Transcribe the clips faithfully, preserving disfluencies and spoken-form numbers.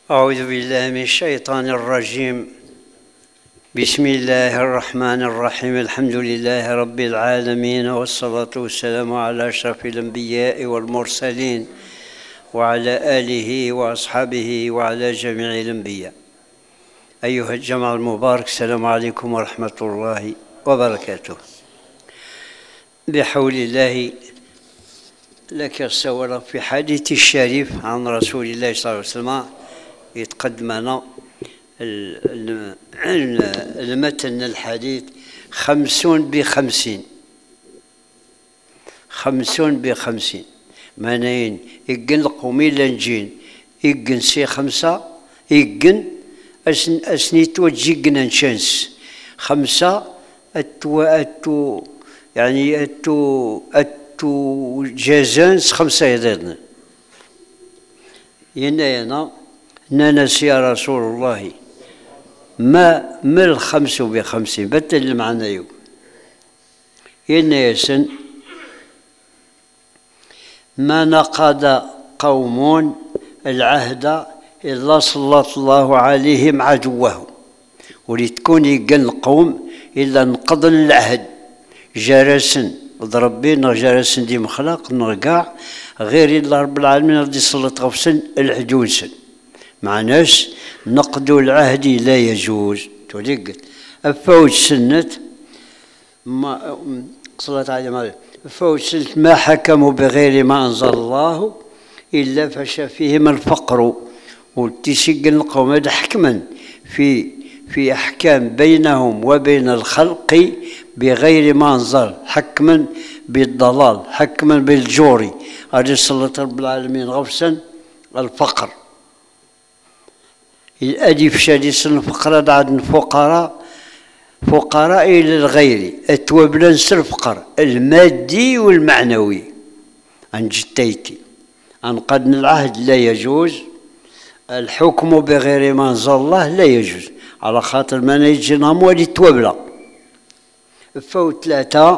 أعوذ بالله من الشيطان الرجيم. بسم الله الرحمن الرحيم. الحمد لله رب العالمين، والصلاة والسلام على أشرف الأنبياء والمرسلين وعلى آله وأصحابه وعلى جميع الأنبياء. أيها الجمع المبارك، السلام عليكم ورحمة الله وبركاته. بحول الله لك الصور في حديث الشريف عن رسول الله صلى الله عليه وسلم يتقدمنا المتن الحديث خمسون بخمسين خمسون بخمسين مانين يقن القومي لنجين يقن سي خمسة يقن أسن أسنيتو جيقنا نشانس خمسة أتو أتو يعني أتو أتو جازانس خمسة يضيرنا ينا ينا نانس يا رسول الله ما ما الخمس بخمسين بتل المعنى يو ينا يسن ما نقض قوم العهد إلا سلط الله عليهم عدوهم، ولتكون يقن القوم إلا نقض العهد جرسن ضرب بينا جرسن دي مخلق نرقع غير إلا رب العالمين رضي سلط غفسن العدوسن معناش نقد العهد لا يجوز. توليق أفوج سنة ما صلت على ما أفوج سنة ما حكموا بغير ما أنزل الله إلا فشى فيهم الفقر، والتسجن القوم هذا حكما في في أحكام بينهم وبين الخلق بغير ما أنزل، حكما بالضلال، حكما بالجوري. هذه صلة رب العالمين غفسا الفقر. الأدي في شاديس الفقراء عاد فقراء فقراء إلى الغير أتوبلنس الفقر المادي والمعنوي عن جتيتي عن قدن العهد لا يجوز، الحكم بغير ما أنزل الله لا يجوز، على خاطر ما يجي نموالي توبلا. فوت ثلاثة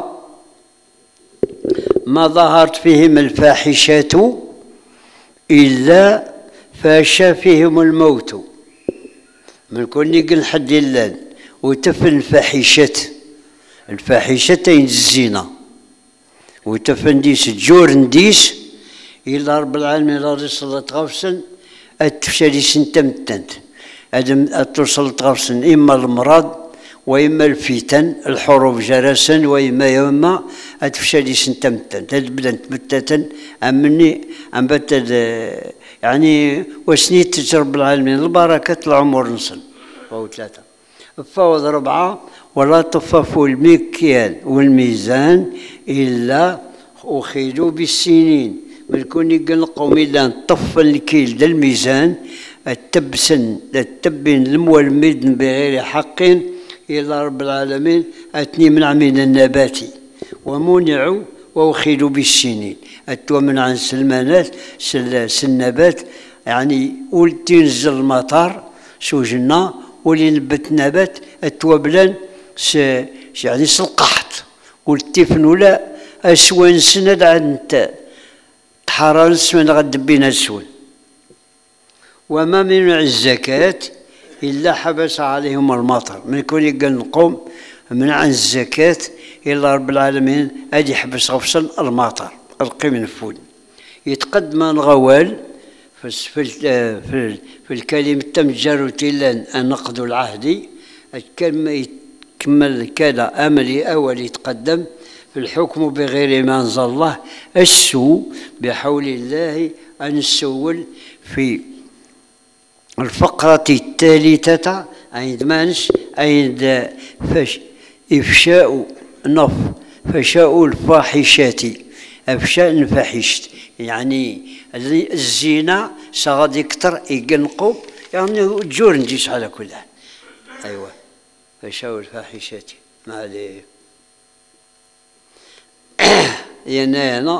ما ظهرت فيهم الفاحشات إلا فاشى فيهم الموت، من كل يقل حد اللان وتفن الفاحشات الفاحشات الزنا وتفن ديس الجور نديس إلا رب العالمين رضي صلاة غفسن أتفشالي سنتمتنت أدم أتوصل غفسن إما المرض وإما الفتن الحروب جرسا وإما يوما أتفشالي سنتمتنت أدبلنت بتاتا أمني أم بتد يعني وسنيت تجرب العالمين البركة العمر نصل فهو ثلاثة. فوض ربعة ولا تطففوا المكيال والميزان إلا أخذوا بالسنين، من كون يقول القوم إلا نطف الكيل دا الميزان التبسن التبين المولمد بغير حق إلا رب العالمين أتني منع من النبات ومنعوا وأخذوا بالسنين أتوا من عن سلمانات سل سلنبات يعني ولي تنزل المطار سوجنا ولي نبت نبات أتوا بلان س يعني سلقحت والتفن ولا أسوان سند عند تحرر سوان غد بين السوان. وما منع الزكاة إلا حبس عليهم المطر، من كل يقول نقوم منع الزكاة إلا رب العالمين أدي حبس غفصل المطر القيم الفول. يتقدم الغوال في في في, في الكلمة تم جاروتيلان نقد العهد الكلمة يكمل كذا أملي أول يتقدم في الحكم بغير ما أنزل الله السوء بحول الله أن السول في الفقرة الثالثة عند مانش عند فش إفشاء نف فشاء الفاحشات أفشاء الفاحشة يعني الزنا سغاد يكتر يقنقو يعني جور نجيس على كل حال. أيوة فشاء الفاحشات ما عليه ينانا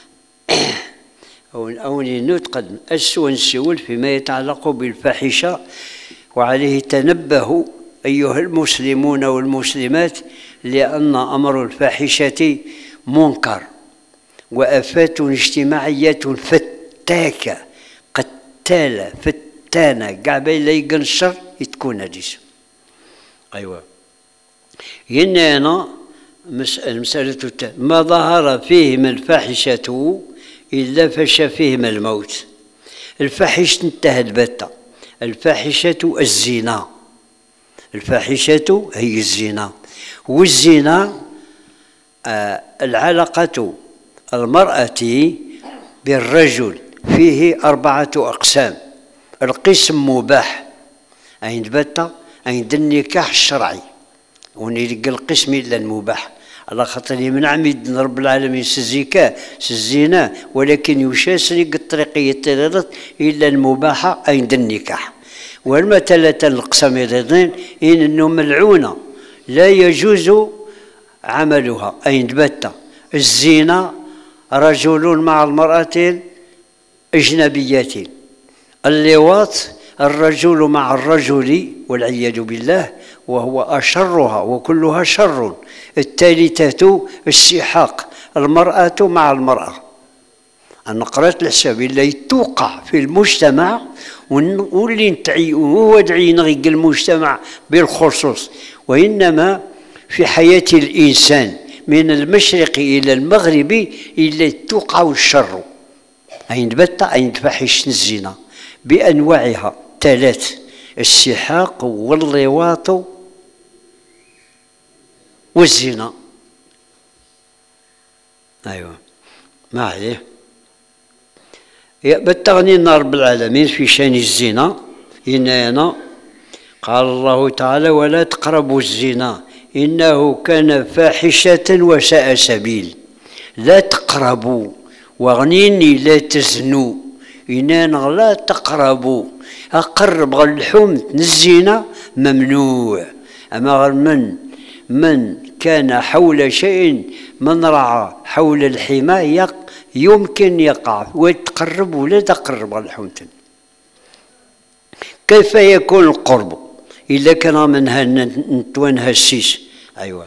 أو أو نتقدم أسوأ نسول فيما يتعلق بالفاحشة، وعليه تنبهوا أيها المسلمون والمسلمات لأن أمر الفاحشة منكر وآفات اجتماعية فتاكة قتالة التانة كاع باين لا يقن الشر تكون هاديس. أيوا هنا أنا مسألة ما ظهر فيهما الفاحشة إلا فشى فيهما الموت. الفاحشة انتهت بتة. الفاحشة الزنا، الفاحشة هي الزنا، والزنا آه العلاقة المرأة بالرجل فيه أربعة أقسام. القسم مباح عند بتة عند النكاح الشرعي، ونلقى القسم إلا المباح على خاطر يمنع من رب العالمين سزيكا سزينا، ولكن يشاسرق الطريقية التلالت إلا المباحة عند النكاح. والمثلة الأقسام الرضين إن أنه ملعونة لا يجوز عملها عند بتة. الزنا رجل مع المرأة أجنبيات، اللواط الرجل مع الرجل والعياذ بالله وهو أشرها وكلها شر. الثالثة السحاق المرأة مع المرأة. أنا قرأت الحساب اللي توقع في المجتمع واللي نتعي هو دعي نغيق المجتمع بالخصوص، وإنما في حياة الإنسان من المشرق إلى المغرب إلا توقع الشر عند بتة عند فاحشة الزنا بأنواعها ثلاث: السحاق واللواط والزنا. أيوة ما عليه. بالتغني رب العالمين في شان الزنا إننا قال الله تعالى: ولا تقربوا الزنا إنه كان فاحشة وساء سبيل. لا تقربوا وغنيني لا تزنوا، إننا لا تقربوا. أقرب غير اللحوم الزنا ممنوع. أما غير من من كان حول شيء من رعى حول الحمى يمكن يقع ويتقرب ولا تقرب غير اللحوم. كيف يكون القرب إلا كان منها نتوانها السيس؟ أيوة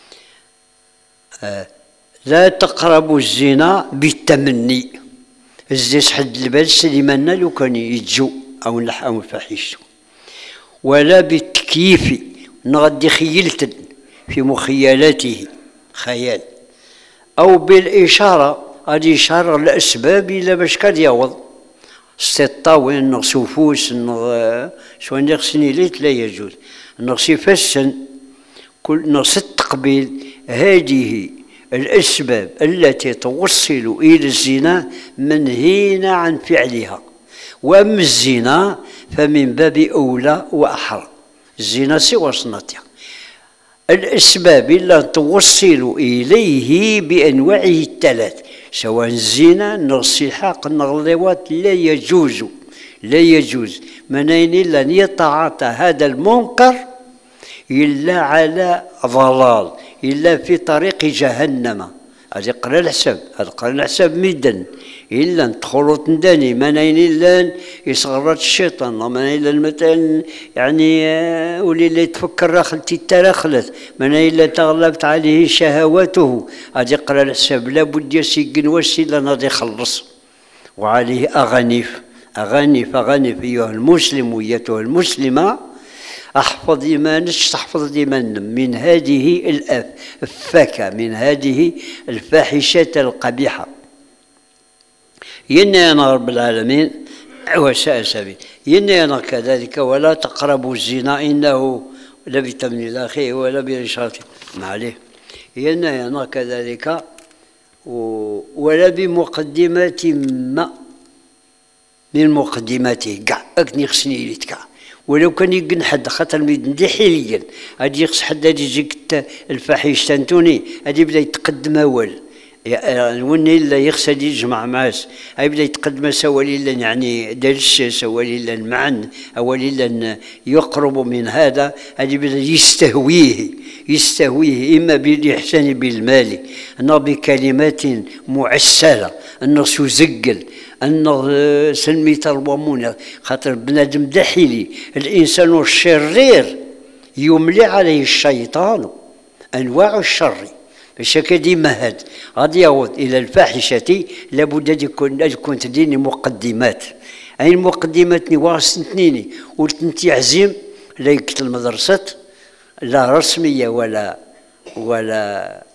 آه. لا تقربوا الزنا بالتمني. الزيس حد البال سليمنا لو كان يتجو أو نلحقوا الفاحشة، ولا بالتكييف نغدي خيلت في مخيلاته خيال، أو بالإشارة هذه إشارة الأسباب إلا باش كاد يعوض ستطاوين نغسو فوس نغ شوان يغسني ليت لا يجوز نغسي فسن كل نغسي التقبيل. هذه الأسباب التي توصل إلى الزنا منهينا عن فعلها. وأما الزنا فمن باب أولى وأحرى. الزنا سوى صنعتها. الأسباب التي توصل إليه بأنواعه الثلاث، سواء الزنا الصحاق اللواط لا يجوز لا يجوز منين إلا أن يتعاطى هذا المنكر إلا على ضلال، إلا في طريق جهنم. هذا قرا الحساب، هذا قرا الحساب ميدن إلا ندخلوا تنداني منين إلا يصغرت الشيطان، منين إلا مثلا يعني ولي اللي يتفكر راخلتي تراخلت، منين إلا تغلبت عليه شهواته. هذا قرا الحساب لابد يسجن وسيلة ناضي يخلص، وعليه أغانيف أغانيف أغانيف. أيها المسلم وأيتها المسلمة احفظ إيمانك تحفظ إيمانك من هذه الفاكهة، من هذه الفاحشة القبيحة. ينينا رب العالمين وساء سبيل. ينينا كذلك ولا تقربوا الزنا إنه لا بتمن الأخي ولا بإشارة ما عليه. ينينا كذلك ولا بمقدمات ما من مقدماته كاع أكني خصني ليتكا، ولو كان يقن حد خاطر ميدن حاليا غادي يخص حد غادي يجيك الفاحش تانتوني غادي يبدا يتقدم اول وني الا يخص غادي يجمع معاس غيبدا يتقدم سوالي الا يعني دارش سوالي الا معن اولي الا يقرب من هذا غادي يبدا يستهويه يستهويه اما بالاحسان بالمال انه بكلمات معسله انه سيزقل أنه سلميت الومونة خاطر بنادم داخلي الإنسان الشرير يملي عليه الشيطان أنواع الشر. باش هكا ديما هاد غادي يعود إلى الفاحشة لابد أن يكون تديني مقدمات. هاي المقدمات واسنتنيني ولتنتي عزيم لا يقتل المدرسة لا رسمية ولا ولا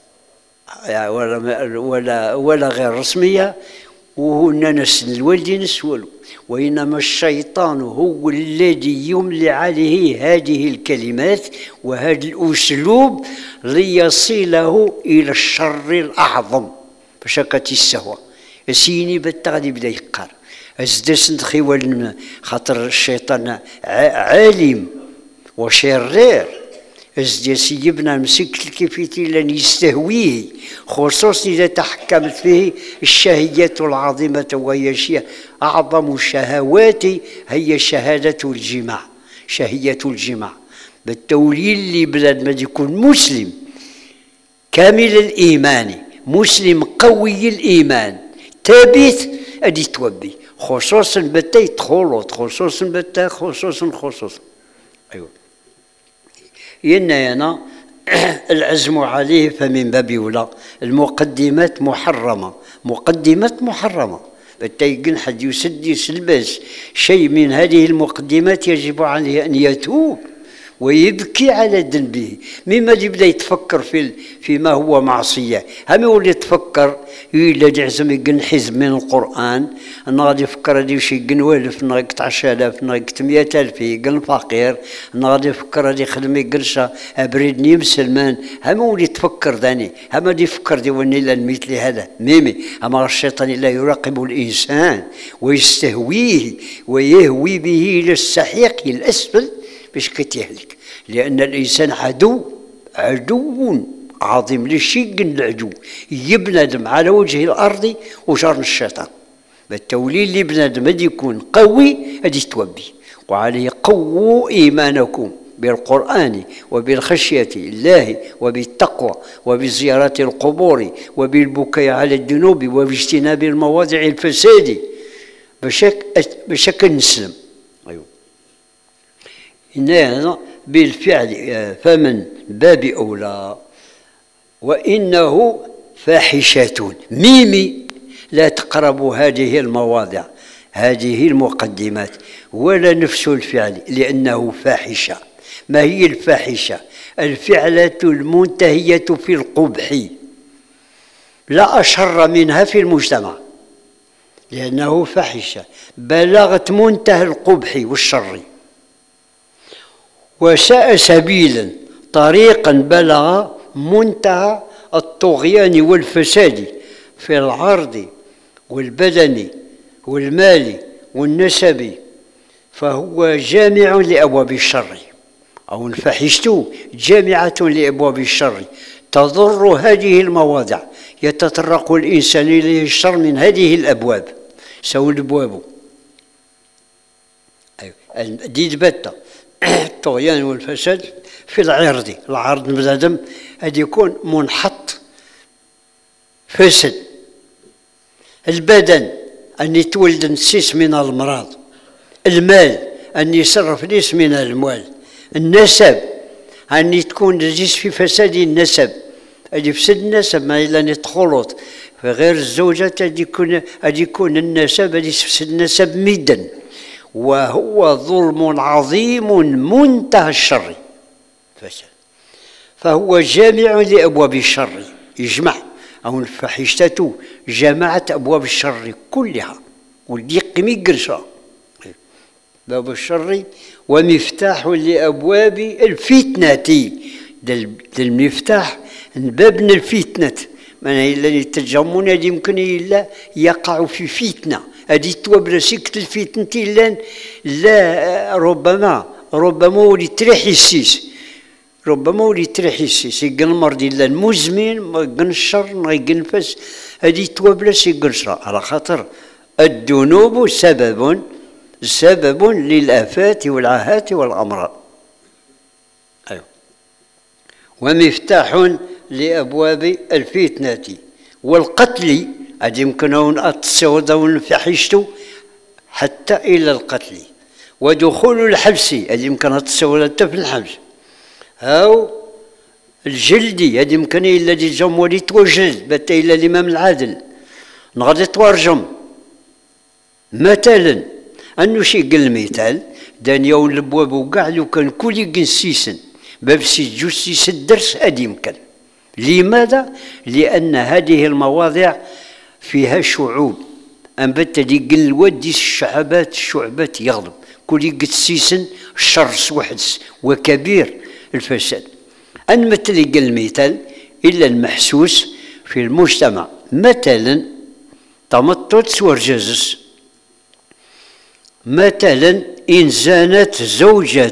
ولا ولا ولا غير رسمية، وهنا نسن الوالدين نسولو، وإنما الشيطان هو الذي يملي عليه هذه الكلمات وهذا الأسلوب ليصله إلى الشر الأعظم. فشكت السهوة سيني بالتغذي بدا يقار أزدس ندخيوال خاطر الشيطان عالم وشرير، أزدس يبنى مسك الكيفيتي لن يستهويه، خصوصا إذا تحكمت فيه الشهيات العظيمة، وهي أعظم الشهوات هي شهادة الجماع، شهية الجماع. بالتوليل اللي بلاد ما يكون مسلم كامل الإيمان، مسلم قوي الإيمان ثابت أدي توبي، خصوصا بتا يدخلوا، خصوصا بتا خصوصا خصوصا أيوه ينا أنا العزم عليه فمن باب أولى. المقدمات محرمة، مقدمات محرمة، بتا يقن حد يسد يسلبس شيء من هذه المقدمات يجب عليه أن يتوب ويبكي على ذنبه، مما يبدا يتفكر في فيما هو معصيه، هم يولي يتفكر يلا يعزم يقن حزب من القران، انا غادي يفكر هادي وشي يقن والف، انا غيقط عشرة آلاف، انا غيقط مئة ألف يقن فقير، انا غادي يفكر غادي يخدم يقرشا بريدني مسلمان، هم يولي يتفكر ذاني، هم غادي يفكر ديواني لا مثل هذا ميمي، اما الشيطان لا يراقب الانسان ويستهويه ويهوي به الى السحيق الاسفل باش كتهلك، لأن الإنسان عدو عدو عظيم للشيء العدو يبندم على وجه الأرض وجرن الشيطان. بالتوليل اللي بنادم هدي يكون قوي هدي توبي، وعليه قووا إيمانكم بالقرآن وبالخشية الله وبالتقوى وبزيارة القبور وبالبكاء على الذنوب وباجتناب المواضع الفساد بشكل نسلم. أيوه هنا بالفعل فمن باب أولى، وإنه فاحشة ميمي لا تقربوا هذه المواضع، هذه المقدمات ولا نفس الفعل، لأنه فاحشة. ما هي الفاحشة؟ الفعلة المنتهية في القبح، لا أشر منها في المجتمع، لأنه فاحشة بلغت منتهى القبح والشر، وساء سبيلا طريقا بلغ منتهى الطغيان والفساد في العرض والبدن والمال والنسب، فهو جامع لأبواب الشر، أو الفاحشة جامعة لأبواب الشر تضر هذه المواضع، يتطرق الإنسان إليه الشر من هذه الأبواب. سو الأبواب دي بتة الطغيان والفساد في العرض، العرض بنادم هذا يكون منحط فسد، البدن أن يتولد نسيس من المرض، المال أن يصرف نيس من الأموال، النسب أن تكون رجيس في فساد النسب، أن يفسد النسب ما إلا يتخلط في غير الزوجات، أن يكون أن يكون النسب أن يفسد النسب مدا، وهو ظلم عظيم منتهى الشر، فهو جامع لأبواب الشر، يجمع، أو الفاحشة جمعت أبواب الشر كلها، والضيق ميقرشا باب الشر، ومفتاح لأبواب الفتنة، المفتاح باب الفتنة، من الذي يتجمعون هذه يمكن إلا يقع في فتنة، هذه توبل سكت الفتنة لا لا ربما ربما ولي تريح السيس، ربما ولي تريح السيس يقن المرض إلا المزمن ما يقن الشر ما يقن الفس، هذه توبل يقن الشر، على خاطر الذنوب سبب سبب للآفات والعاهات والأمراض. أيوه ومفتاح لأبواب الفتنة والقتل، هذه يمكن أن أتصود الفاحشة حتى إلى القتل، ودخول الحبس، هذه يمكن أن أتصود في الحبس، أو الجلد، هذه يمكن إلا دي جم ولي توجد بتا إلى الإمام العادل نغادي تورجم مثلا، أنه شيء قل المثال دانيا والبواب وكاع لو كان كل يقن سيسن باب سي جو سيس الدرس هذه يمكن. لماذا؟ لأن هذه المواضيع فيها شعوب أنبت دي قل الودي الشعبات الشعبات يغلب كل يقن سيسن الشر وحدس وكبير الفساد. أن مثل قل المثال إلا المحسوس في المجتمع مثلا تمطط ورجزس مثلا إن زانت زوجة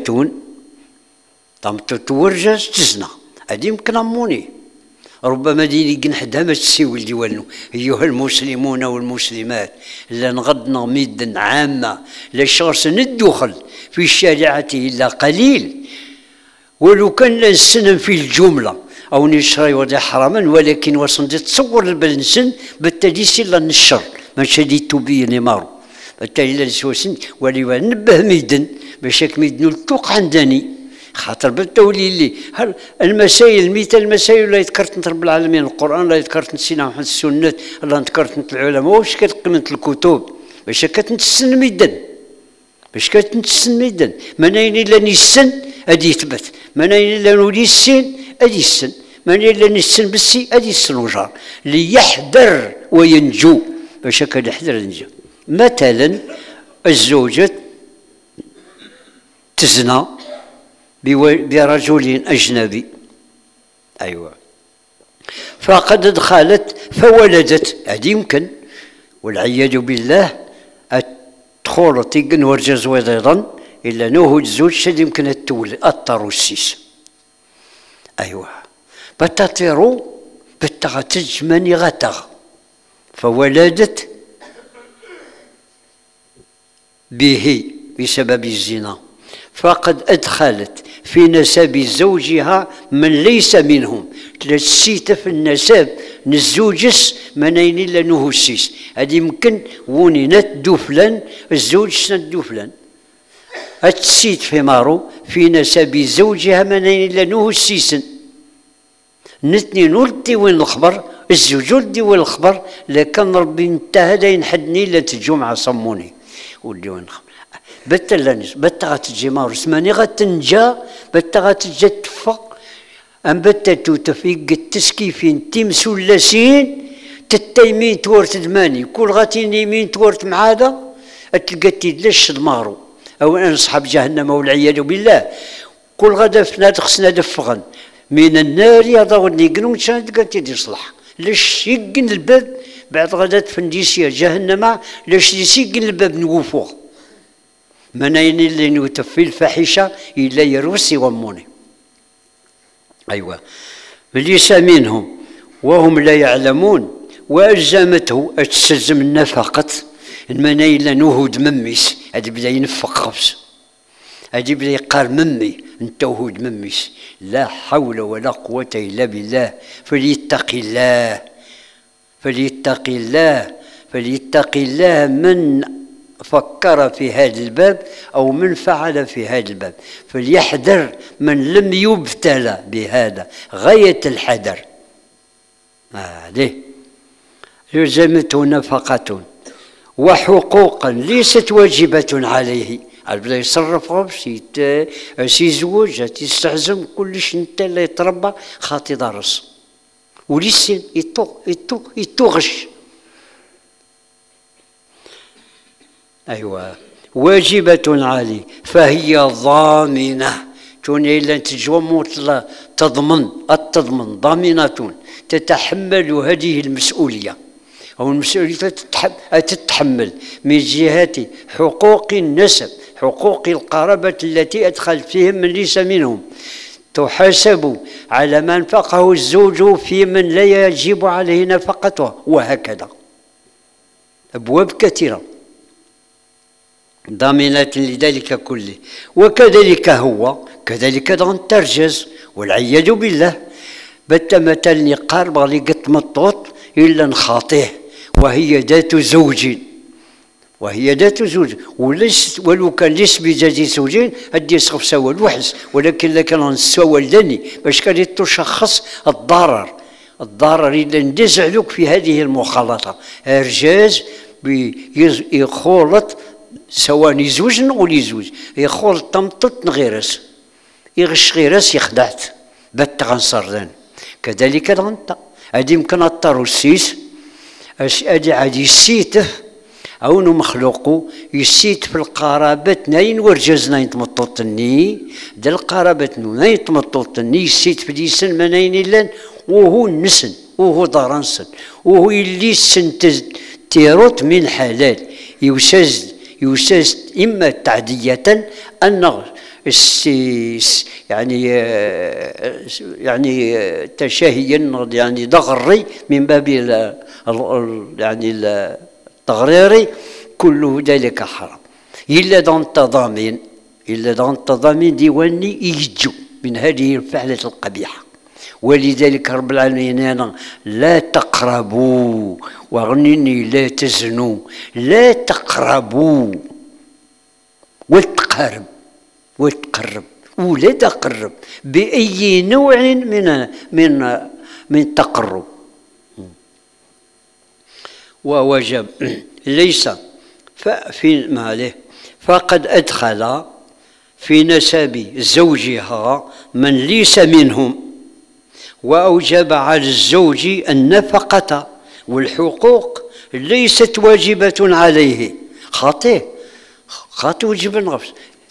تمطط ورجز تزنى هذه يمكن أموني ربما ديني قنحدها ما تسيول ديوالنو أيها المسلمون والمسلمات لا نغضنا ميدا عامة لا شخص ندخل في الشريعة إلا قليل ولو كان نسن في الجملة أو نشري وضع حراما ولكن وصل تصور البلنسن بالتالي سلا الشر ما شدي تبين مارو بالتالي لا نسوسن ولي نبه ميدن باش ميدن التوق عندني خاطر بالتولي اللي هل المسائل مثل المسائل لا يذكرت رب العالمين القرآن لا يذكرت سيدنا محمد السنة لا ذكرت العلماء واش كتقيمة الكتب باش كتنتسن ميدن باش كتنتسن ميدن منين الا نسن هادي يثبت منين الا نولي السن هادي السن منين الا نسن بالسي هادي السن وجار ليحذر وينجو باش كنحذر ينجو. مثلا الزوجة تزنى برجل أجنبي أيوة فقد دخلت فولدت هذه يمكن والعياذ بالله الدخول تيقن ورجز وضيضا إلا نوه الزوج شد يمكن التولد الطروسيس أيوة بتطيرو بتغتج من غتغ فولدت به بسبب الزنا فقد أدخلت في نسب زوجها من ليس منهم تلسيت في النسب نزوجس منين إلا نهوسيس هذه يمكن ونينات دو فلان الزوج سند دو فلان أتسيت في مارو في نسب زوجها منين إلا نهوسيسن نتني نولدي وين الخبر الزوج ولدي وين الخبر لكن ربي انتهى دا ينحدني لا تجمع صموني ولدي وين الخبر بتلانيس بتا غتجي مارس ماني غتنجا بتا غتجي تفق ام بتا توتفيق التسكيفين تيمس ولاسين تتيمين تورت دماني كل غاتين يمين تورت معادا تلقى تيدلش دمارو او انصحاب جهنم والعياذ بالله كل غدا فناد خصنا دفغن من النار يضغني قنون شان تلقى تيدي يصلح ليش يقن الباب بعد غدا تفنديسيا جهنم ليش يسيقن الباب نوفوه منين اللي نوتفي الفاحشة إلا يروسي وموني أيوة ليس منهم وهم لا يعلمون وألزمته أتسلزم النفقة المنين إلا نوهد مميس هذا بدا ينفق خبز هذا بدا يقال ممي انت وهود مميس لا حول ولا قوة إلا بالله فليتقي الله فليتقي الله فليتقي الله من فكر في هذا الباب أو من فعل في هذا الباب فليحذر من لم يبتلى بهذا غاية الحذر هذه يلزمته نفقة وحقوقا ليست واجبة عليه بدا يصرف غبس يزوج يستعزم كلش انت لا يتربى خاطي درس ولسن يتوغش أيوة واجبة عليه فهي ضامنة توني إلا تجوم تضمن التضمن ضامنة تتحمل هذه المسؤولية أو المسؤولية تتحمل من جهة حقوق النسب حقوق القرابة التي أدخل فيهم من ليس منهم تحاسب على ما انفقه الزوج في من لا يجب عليه نفقته وهكذا أبواب كثيرة ضامنة لذلك كله وكذلك هو كذلك دغن ترجز والعياذ بالله بت مثلا يقارب غلي قط مطوط إلا نخاطيه وهي ذات زوج وهي ذات زوج وليس ولو كان ليس بذات زوجين هدي يسقف سوا الوحس ولكن لكن نسوى الدني باش كان تشخص الضرر الضرر اللي ندزعلوك في هذه المخالطة إرجاز يخولط سواء يزوج نقول يزوج يخول طمطت نغيرس يغش غيرس يخدعت بات غنصردان كذلك غنطا هادي يمكن اطارو السيس هادي عادي يسيتف أو مخلوقو يسيت في القرابة ناين ورجاز ناين تمطوطني دا القرابة ناين تمطوطني يسيت في ديسن مناين إلان وهو نسن وهو دارنسن وهو اللي سنتز تيروت من حلال يوساز يوساز إما تعدية أن يعني يعني تشهيا يعني ضغري من باب يعني التغريري كله ذلك حرام إلا دون التضامن إلا دون التضامن ديواني يجو من هذه الفعلة القبيحة ولذلك رب العالمين لا تقربوا وغنني لا تزنوا لا تقربوا وتقرب وتقرب ولا تقرب بأي نوع من من من التقرب ووجب ليس في ماله فقد أدخل في نسب زوجها من ليس منهم وأوجب على الزوج النفقة والحقوق ليست واجبة عليه خاطئ خاطئ وجب النفس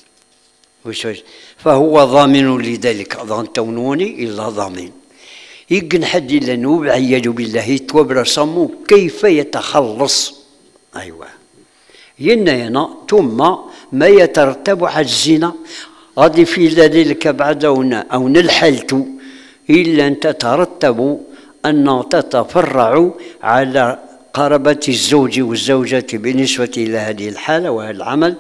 فهو ضامن لذلك ضان تونوني إلا ضامن يقن حد إلا نوب عياذ بالله يتوبر صمو كيف يتخلص أيوة ينا ينا ثم ما يترتب على الزنا غادي في ذلك بعد أو نلحلت إلا أن تترتب أن تتفرع على قرابة الزوج والزوجة بالنسبة إلى هذه الحالة وهذا العمل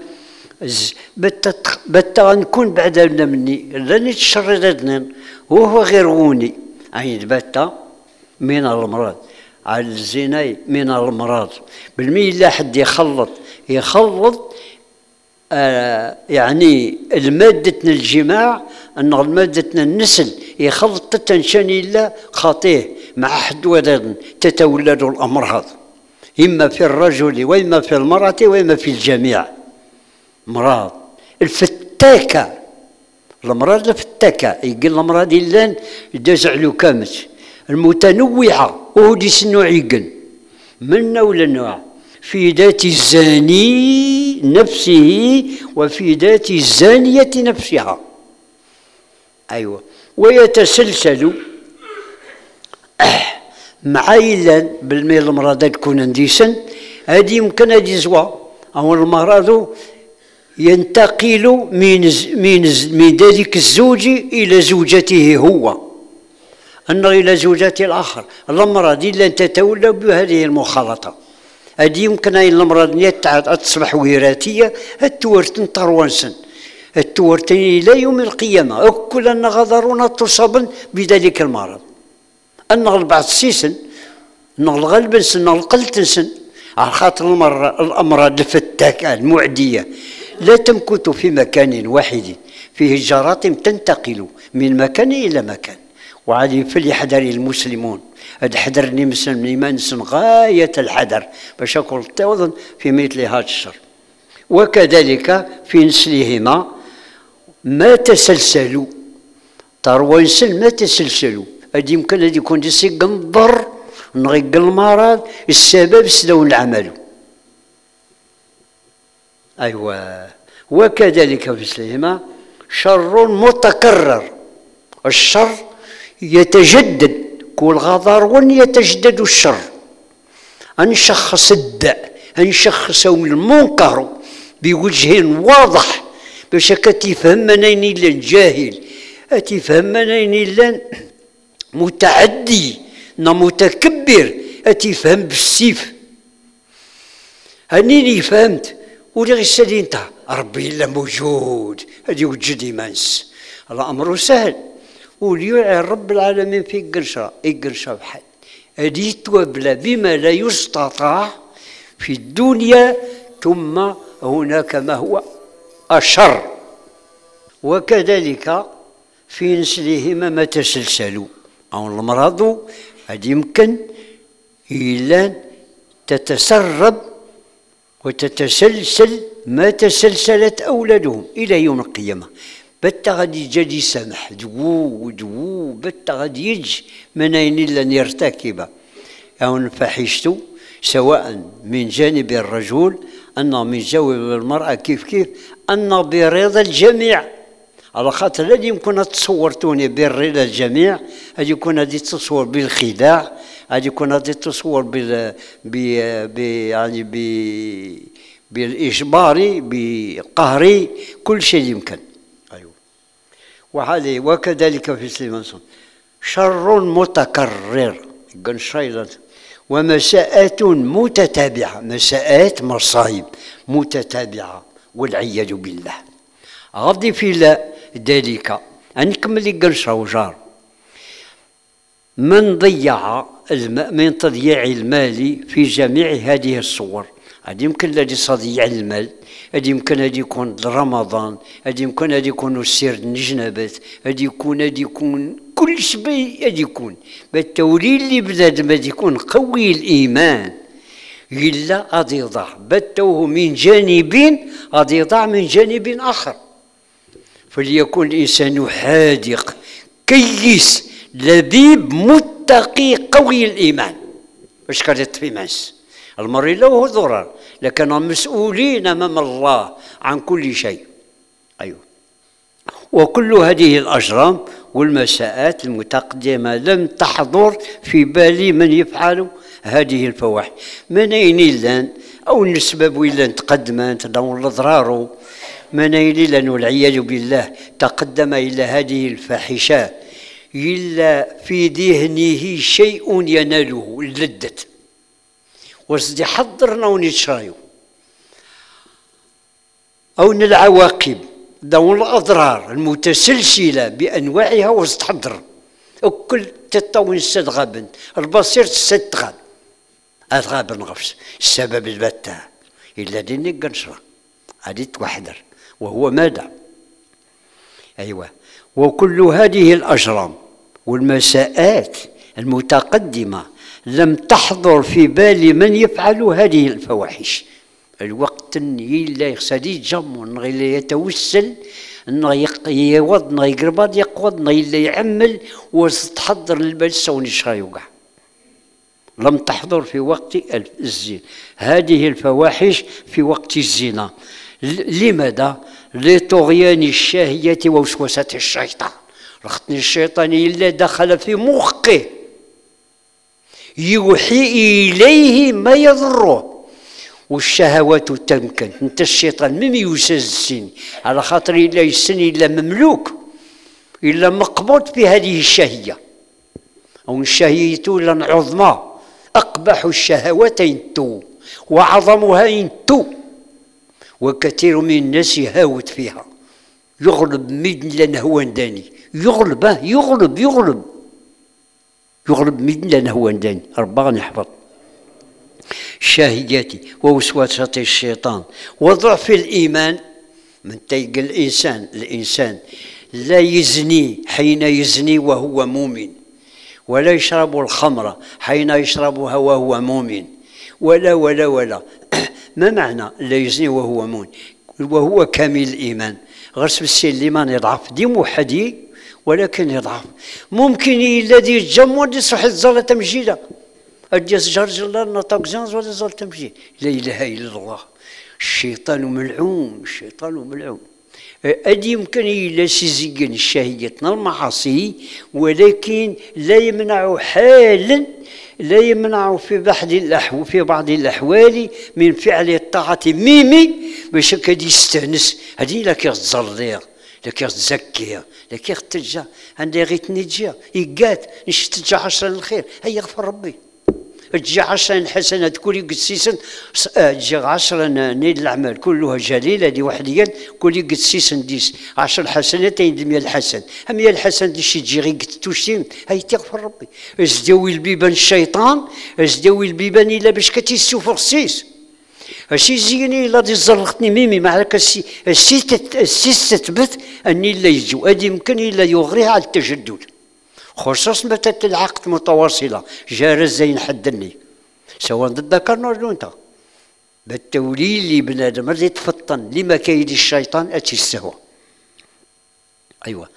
بت غنكون بعد مني لاني تشردني وهو غير غوني أي بت من المرض على الزنا من المرض بالمي لا حد يخلط يخلط آه يعني المادة الجماع أن المادة النسل يخلط تنشني لا خاطيه مع حد وداد تتولد الأمراض إما في الرجل وإما في المرأة وإما في الجميع مرض الفتاكة المرض الفتاكة يقول الأمراض اللان دازعلو كامت المتنوعة وهدي سنوع يقل من نوع لنوع في ذات الزاني نفسه وفي ذات الزانية نفسها أيوة ويتسلسل مع إلا بالميل المرض تكون نديسا هذه يمكن هذه زوا أو المرض ينتقل من من من ذلك الزوج إلى زوجته هو أنه إلى زوجته الآخر الأمراض إلا أن تتولى بهذه المخالطة هذه يمكن أن الأمراض تصبح وراثية التورتن طروانسن التورتن إلى يوم القيامة كل أن غضرون تصاب بذلك المرض أن البعض سيسن أن الغلب سن القلت سن على خاطر الأمراض الفتاكة المعدية لا تمكث في مكان واحد فيه جراثيم تنتقل من مكان إلى مكان وعليه فليحذر المسلمون الحذر نمسن ما نسن غاية الحذر باش أقول توضن في مثل هذا الشر وكذلك في نسلهما ما تسلسلوا تروانسل ما تسلسلوا هذه يمكن أن يكون يسيق الضر نغيق المرض السبب سلون العمل أيوة وكذلك في نسلهما شر متكرر الشر يتجدد كل غضر يتجدد الشر أنشخص الداء أنشخص المنكر بوجه واضح باش كتفهم منين إلا الجاهل أتفهم منين إلا متعدي متكبر أتفهم بالسيف هنيني فهمت ولي غير انت ربي إلا موجود هذه وجد إيمانس الأمر سهل وليوعي رب العالمين في قرشة قرشة بحال هذه توبل بما لا يستطاع في الدنيا ثم هناك ما هو أشر وكذلك في نسلهما ما تسلسلوا أو المرض هذه يمكن إلا تتسرب وتتسلسل ما تسلسلت أولادهم إلى يوم القيامة. بتا غادي يجي يسامح دو دو بتا غادي يجي منين إلا يرتكب أو الفاحشة، سواء من جانب الرجل أن من جانب المرأة كيف كيف، أن برضا الجميع. على خاطر لا يمكن تصورتوني برضا الجميع، هذه يكون هذه تصور بالخداع، هذه يكون هذه تصور بال ب ب يعني ب بالإجباري بقهري، كل شيء يمكن. أيوه. وهذه وكذلك في سليمان شر متكرر ومساءات متتابعة، مساءات مصايب متتابعة والعياذ بالله. غضي في ذلك أنكمل قنشة وجار من ضيع من تضييع المال في جميع هذه الصور. هذه يمكن الذي تضيع المال، هذه يمكن هذه يكون رمضان، هذه يمكن هذه يكون السير النجنبات، هذه يكون هذه يكون كل شيء، هذه يكون بالتولي اللي بنادم هذه يكون قوي الإيمان إلا غادي يضاع بتوه من جانب، غادي يضاع من جانب آخر. فليكن الإنسان حاذق كيس لبيب متقي قوي الإيمان. واش كانت في ماس المرء له ضرر، لكن مسؤولين أمام الله عن كل شيء. أيوه. وكل هذه الأجرام والمساءات المتقدمة لم تحضر في بال من يفعل هذه الفواحش. منين إلا أو السبب إلا تقدمت أو الأضرار، منين إلا والعياذ بالله تقدم إلى هذه الفاحشة إلا في ذهنه شيء يناله اللذة. وصدي حضرنا ونتشرايو أو العواقب ذو الأضرار المتسلسلة بأنواعها وستحضر وكل تطون ستغابن البصير ستغاب أتغاب نغفس السبب البتة إلا ديني قنشرة هذه توحدر. وهو ماذا؟ أيوة. وكل هذه الأجرام والمساءات المتقدمة لم تحضر في بال من يفعل هذه الفواحش. الوقت إلا يخسد يتجمع إلا يتوسل يوض يقربض يقوض إلا يعمل وتحضر البلسة ونشرى كاع. لم تحضر في وقت الزنا هذه الفواحش في وقت الزنا. لماذا؟ لطغيان الشهية ووسوسة الشيطان. رختني الشيطان إلا دخل في مخه يوحي إليه ما يضره، والشهوات تمكن. انت الشيطان مم يوسز السن على خاطر إلا السن إلا مملوك إلا مقبوض في هذه الشهية، أو الشهية إلا عظمى أقبح الشهوات انتو وعظمها انتو. وكثير من الناس يهاوت فيها يغلب مدن هوان داني، يغلب يغلب يغلب يغلب مدن هوان داني. ربنا يحفظ شهياتي ووسوسة الشيطان وضعف الإيمان. من تلقى الإنسان الإنسان لا يزني حين يزني وهو مؤمن، ولا يشرب الخمر حين يشربها وهو مؤمن، ولا ولا ولا ما معنى لا يزني وهو مؤمن وهو كامل الإيمان؟ غير سبسي الإيمان يضعف دي موحدي ولكن يضعف. ممكن الذي يتجمد يصبح الزالة تمجيدة الجس جرج الله نطاق زنز ولا زال تمجيد. لا إله إلا الله. الشيطان ملعون، الشيطان ملعون. أدي يمكن إلا سيزيقن الشهية المعاصي، ولكن لا يمنع حالا لا يمنع في بعض الأحوال في بعض الأحوال من فعل الطاعة ميمي باش كادي يستانس. هذه لا كيتزلير لا كيتزكي لا كيتجا عندي غير تنجا يقات نشتجا عشرة الخير هيا غفر ربي تجي عشرة الحسنات كل قدسيسن تجي عشرة نيل الأعمال كلها جليلة دي وحديا كل قدسيسن ديس عشر حسنات مية الحسن مية الحسن دي شي تجي غير توشتين هاي تغفر ربي. ازدوي البيبان الشيطان ازدوي البيبان إلا باش كتيسو فرسيس هاشي زيني لا دي زرقتني ميمي معك السي السي تثبت أني لا يجو هذه يمكن إلا يغريها على التجدد، خصوصا متى العقد متواصلة جار زين حدني سواء ضد ذكرنا ولا انت بالتولي بنادم غادي يتفطن لما كيدي الشيطان اتي السهوه. ايوه.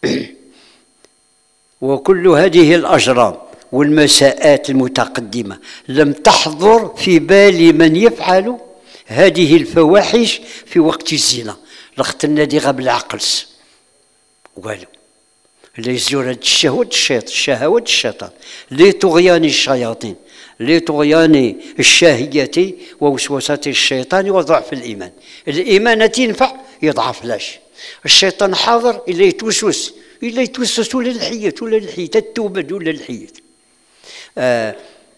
وكل هذه الاجرام والمساءات المتقدمه لم تحضر في بال من يفعل هذه الفواحش في وقت الزنا. لخت النادي غاب العقل والو اللي يزور هاد الشهوات الشيطان الشهوات الشيطان لطغيان الشياطين لطغيان الشاهية ووسوسة الشيطان وضعف الإيمان. الإيمان تنفع يضعف لاش الشيطان حاضر إلا يتوسوس إلا يتوسوس ولا الحية ولا الحية التوبة ولا الحية. آه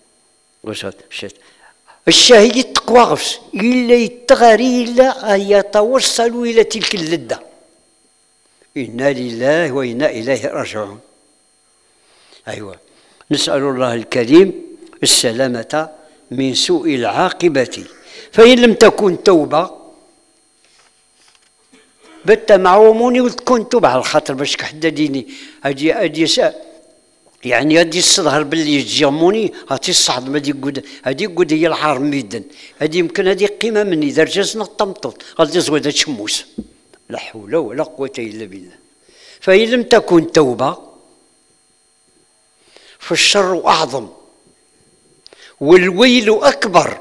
الشاهي التقوى غفس إلا يتغاري إلا يتوصل إلى تلك اللذة. إنا لله وإنا إليه راجعون. أيوة. نسأل الله الكريم السلامة من سوء العاقبة. فإن لم تكن توبة بت معوموني وتكون توبة على الخاطر باش كحدديني هادي هادي يعني هادي الصدهر باللي تجموني هاتي الصعد ما دي قد هادي قد هي العار ميدن هادي يمكن هادي قيمة مني إذا رجزنا الطمطوط غادي زويدة شموس. لا حول ولا قوة إلا بالله. فإن لم تكن توبة فالشر أعظم والويل أكبر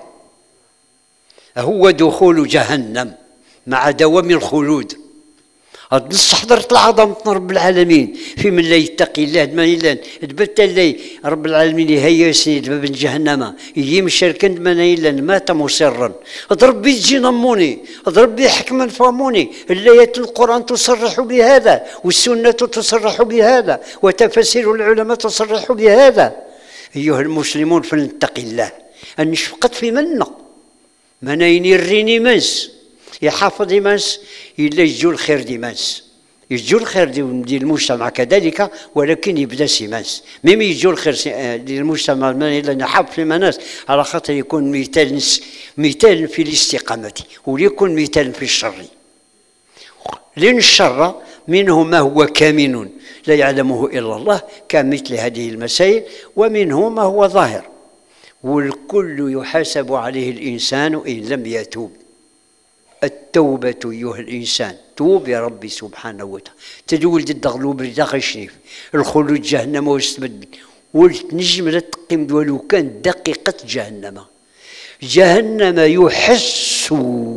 هو دخول جهنم مع دوام الخلود. هاد نص حضرت العظمة رب العالمين في من لا يتقي الله ما إلا دبت اللي رب العالمين يهيسني باب جهنم يجي مشاركا ما إلا مات مصرا. اضرب بي تجي نموني اضرب بي حكما فهموني. الآيات القرآن تصرح بهذا والسنة تصرح بهذا وتفاسير العلماء تصرح بهذا. أيها المسلمون فلنتقي الله أن نشفقت في منا من ينيريني منس يحافظ ماس إلا يجو الخير دي ماس يجو الخير دي المجتمع كذلك ولكن يبدا سيماس ميم يجو الخير دي المجتمع إلا نحافظ في مناس على خاطر يكون مثال مثال في الاستقامة وليكن مثال في الشر. لأن الشر منه ما هو كامن لا يعلمه إلا الله كمثل هذه المسائل ومنه ما هو ظاهر والكل يحاسب عليه الإنسان إن لم يتوب. التوبة أيها الإنسان توب يا ربي سبحانه وتعالى تدول ضد غلوب رزاق الشريف الخلود جهنم واستبدل ولت نجم لا تقيم ولو كان دقيقة جهنم. جهنم يحس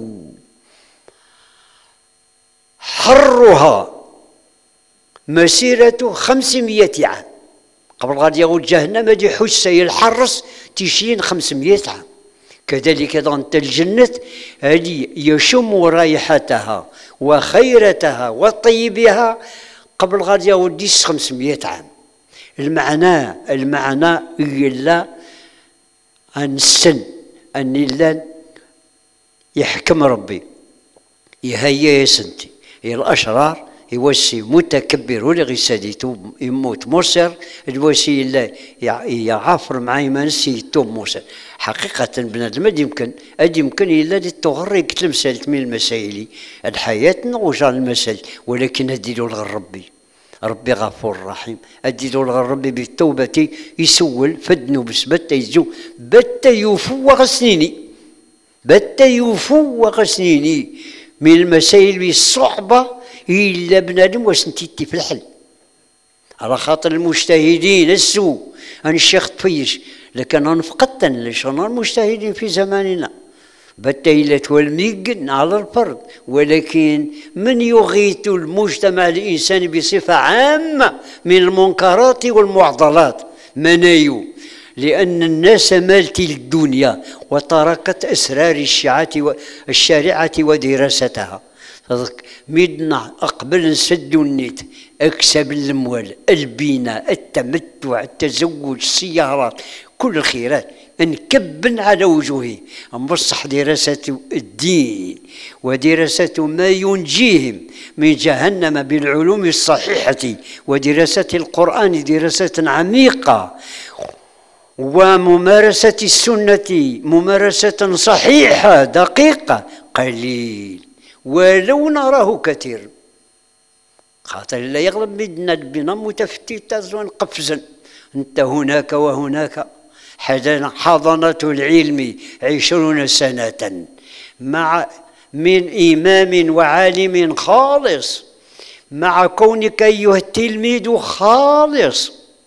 حرها مسيرة خمسمائة عام. قبل غادي يقول جهنم دي حس يحرس تشين خمسمائة عام. كذلك ضنت الجنة هذه يشم رائحتها وخيرتها وطيبها قبل غادي يقول ديس خمسمائة عام. المعنى المعنى إلا أن السن أن إلا يحكم ربي يهيا يا سنتي هي الأشرار يوسي متكبر ولا غيساديتو يموت مصر الوسي لا يعافر مع يمانس يتوب مصر. حقيقة بنادم هاد يمكن هاد يمكن إلا دي تغري قتل مسألة من المسائل الحياة وجار المسائل ولكن هديلو لغير ربي ربي غفور رحيم. هديلو لغير ربي بالتوبة يسول فدنو بس بتا يزو بتا يوفو وغسنيني بتا يوفو وغسنيني من المسائل الصعبة إلا بنادم وسنتيتي في الحل على خاطر المجتهدين السوء أنا الشيخ طفيش لكن أنا فقدت ليش أنا المجتهدين في زماننا بالتالي والميقن على الفرد ولكن من يغيث المجتمع الإنساني بصفة عامة من المنكرات والمعضلات منايو لأن الناس مالت الدنيا وتركت أسرار الشيعة الشارعة ودراستها. ميدنا أقبل نسد النيت أكسب الأموال البناء التمتع التزوج السيارات كل الخيرات نكبن على وجوهه نبصح دراسة الدين ودراسة ما ينجيهم من جهنم بالعلوم الصحيحة ودراسة القرآن دراسة عميقة وممارسة السنة ممارسة صحيحة دقيقة قليل ولو نراه كثير خاطر لا يغلب بدنا بنا متفتتا قفزا انت هناك وهناك حضانة العلم عشرون سنة مع من إمام وعالم خالص، مع كونك أيها التلميذ خالص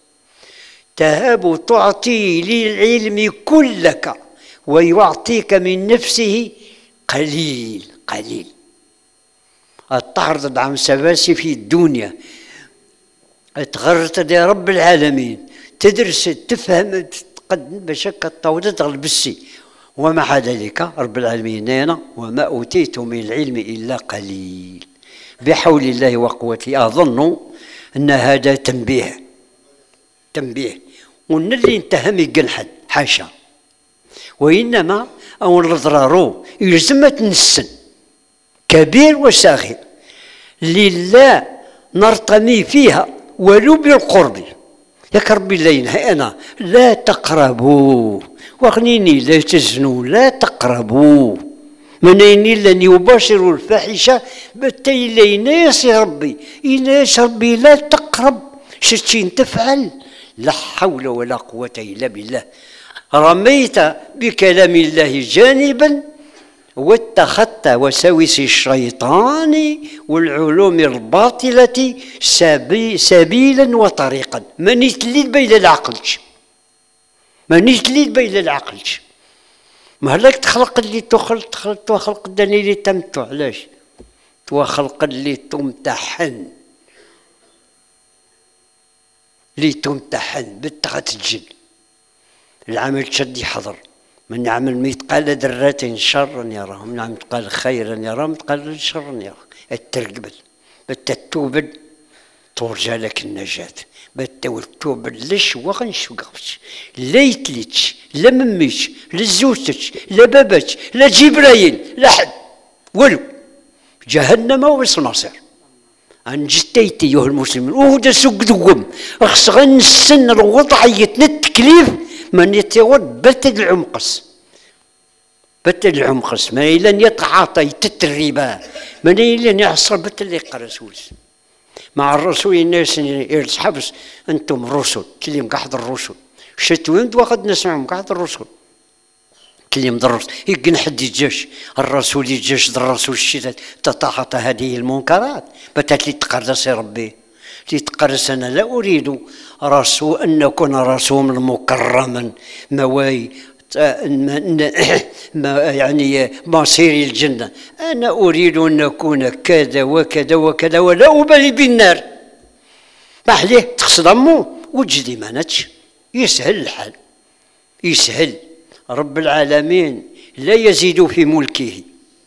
تهاب تعطي للعلم كلك ويعطيك من نفسه قليل قليل. الطرد عن سباسي في الدنيا تغرت يا رب العالمين، تدرس تفهم تقدم بشكل الطاولة تغلب السي، ومع ذلك رب العالمين هنا وما أوتيت من العلم إلا قليل. بحول الله وقوته أظن أن هذا تنبيه تنبيه وأن اللي انتهم يقل حد حاشا، وإنما أو الضرارو يلزم تنسن كبير وصغير لله نرتمي فيها ولو بالقرب. ياك ربي لا ينهى أنا لا تقربوا واغنيني لا تزنوا لا تقربوا منيني لن يباشر الفاحشة بالتالي لا يناس يا ربي يناس ربي لا تقرب شتين تفعل. لا حول ولا قوة إلا بالله. رميت بكلام الله جانبا واتخذت وساوس الشيطان والعلوم الباطلة سبي سبيلا وطريقا. ماني تليد بين العقلش ماني تليد بين العقلش. ما هلاك تخلق اللي تخلق تخلق تخلق داني اللي تمتع. علاش تخلق اللي تمتحن اللي تمتحن بالتغت الجن. العمل تشد يحضر من يعمل مثقال ذرة شرا يراه، من يعمل مثقال خيرا يراه، مثقال شرا يراه. الترقبل بالتتوبل ترجى لك النجاة، بالتوبل لش وغنش وقفش لا يتليتش لا مميش لا زوجتش لا باباتش لا جبرايل لا حد ولو جهنم وبس المصير. عن جتيتي ايها المسلمين وهذا سوق دوم خص غنسن الوضعية التكليف من يتورد بتد العمقس بتد العمقس من لن يتعاطى يتتربا من لن يعصر بتد اللي قرسول مع الرسول. الناس يحبس انتم الرسل كلهم قاعد الرسل شتوين واخد نسمعهم قاعد الرسل كلهم الرسل يقن حد يجاش الرسول يجاش الرسول الشتات تتعاطى هذه المنكرات بتات لي تقرص يا ربي تقرص. انا لا اريد رسول ان اكون رسولا مكرما مواي ما يعني مصيري الجنه. انا اريد ان اكون كذا وكذا وكذا ولا ابالي بالنار. ما عليه تقصد امو وجدي ما نتش يسهل الحال يسهل. رب العالمين لا يزيد في ملكه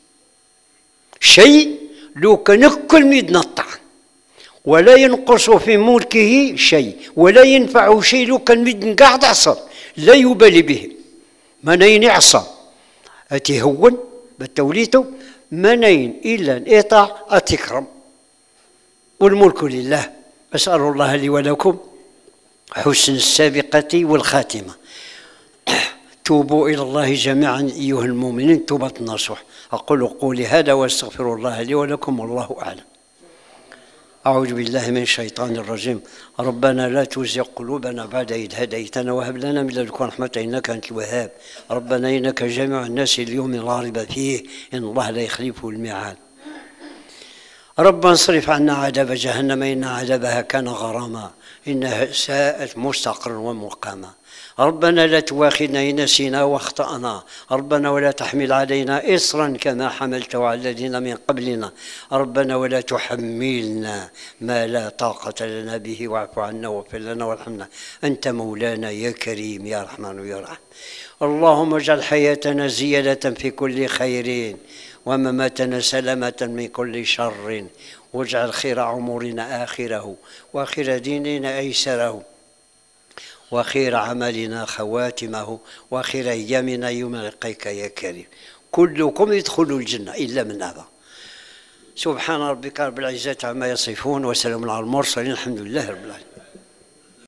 شيء لو كان كل ميدنا الطعن، ولا ينقص في ملكه شيء ولا ينفع شيء لو كان ميدنا قاعد عصر لا يبالي به. منين يعصى أتي هون بالتوليته منين إلا الإطاع أتكرم والملك لله. أسأل الله لي ولكم حسن السابقة والخاتمة. توبوا إلى الله جميعا أيها المؤمنين توبة نصوح. أقول قولي هذا واستغفر الله لي ولكم والله أعلم. أعوذ بالله من الشيطان الرجيم. ربنا لا تزغ قلوبنا بعد إذ هديتنا وهب لنا من لدنك رحمة إنك أنت الوهاب. ربنا إنك جامع الناس اليوم لا ريب فيه إن الله لا يخلف الميعاد. ربنا اصرف عنا عذاب جهنم إن عذابها كان غراما إنها ساءت مستقرا ومقاما. ربنا لا تواخذنا إن نسينا واخطأنا. ربنا ولا تحمل علينا إصرا كما حملته على الذين من قبلنا. ربنا ولا تحملنا ما لا طاقة لنا به واعف عنا واغفر لنا وارحمنا أنت مولانا يا كريم يا رحمن يا رحيم. اللهم اجعل حياتنا زيادة في كل خير ومماتنا سلامة من كل شر، واجعل خير عمرنا آخره وآخر ديننا أيسره وخير عملنا خواتمه وخير أيامنا يوم نلقيك يا كريم. كلكم يدخلوا الجنة إلا من أبى. سبحان ربك رب العزة عما يصفون وسلام على المرسلين الحمد لله رب العالمين.